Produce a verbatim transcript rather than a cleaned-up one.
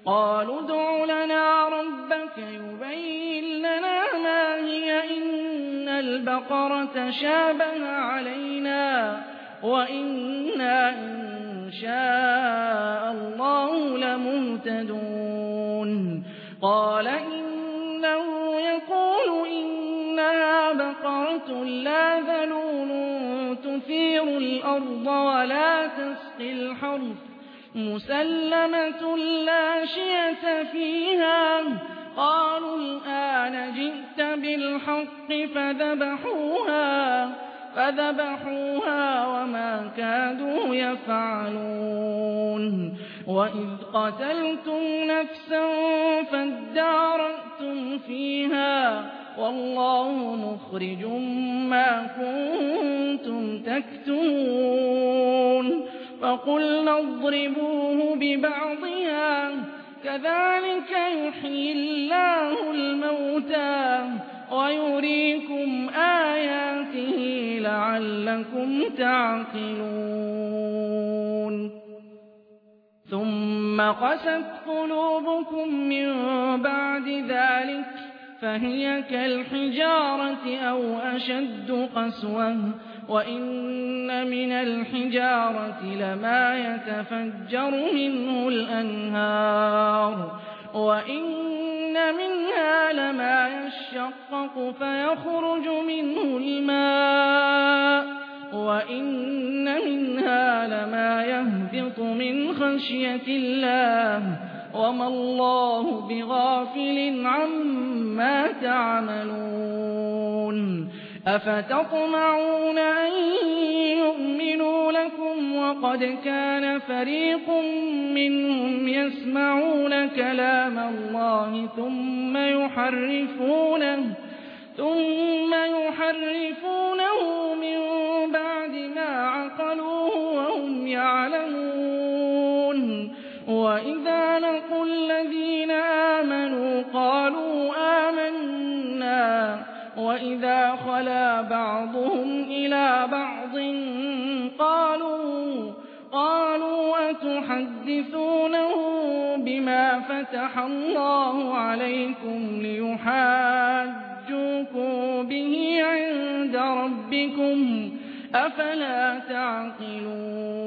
قالوا ادْعُ لَنَا رَبَّكَ يُبَيِّن لَّنَا مَا هِيَ إِنَّ الْبَقَرَةَ شَابَهَ عَلَيْنَا وَإِنَّا إِن شَاءَ اللَّهُ لَمُهْتَدُونَ قَالَ إِنَّهُ يَقُولُ إِنَّهَا بَقَرَةٌ لَّا ذَلُولٌ تُثِيرُ الْأَرْضَ وَلَا تَسْقِي الْحَرْثَ مُسَلَّمَةٌ لَّا شِيَةَ فِيهَا قَالُوا الْآنَ جِئْتَ بِالْحَقِّ فَذَبَحُوهَا فذبحوها وما كادوا يفعلون وإذ قتلتم نفسا فادارأتم فيها والله مخرج ما كنتم تكتمون فقلنا اضربوه ببعضها كذلك يحيي الله الموتى ويريكم آياته لعلكم تعقلون ثم قست قلوبكم من بعد ذلك فهي كالحجارة أو أشد قسوة وإن من الحجارة لما يتفجر منه الأنهار وإن منها لما يشقق فيخرج منه الماء وإن منها لما يهبط من خشية الله وما الله بغافل عما تعملون أفتطمعون أن يؤمنوا لكم وقد كان فريق منهم يسمعون كلام الله ثم يحرفونه ثم يحرفونه من بعد ما عقلوه وهم يعلمون وإذا لقوا الذين آمنوا قالوا آمنا وإذا خلا بعضهم إلى بعض قالوا قالوا أتحدثونه بما فتح الله عليكم ليحاجوكم به عند ربكم أفلا تعقلون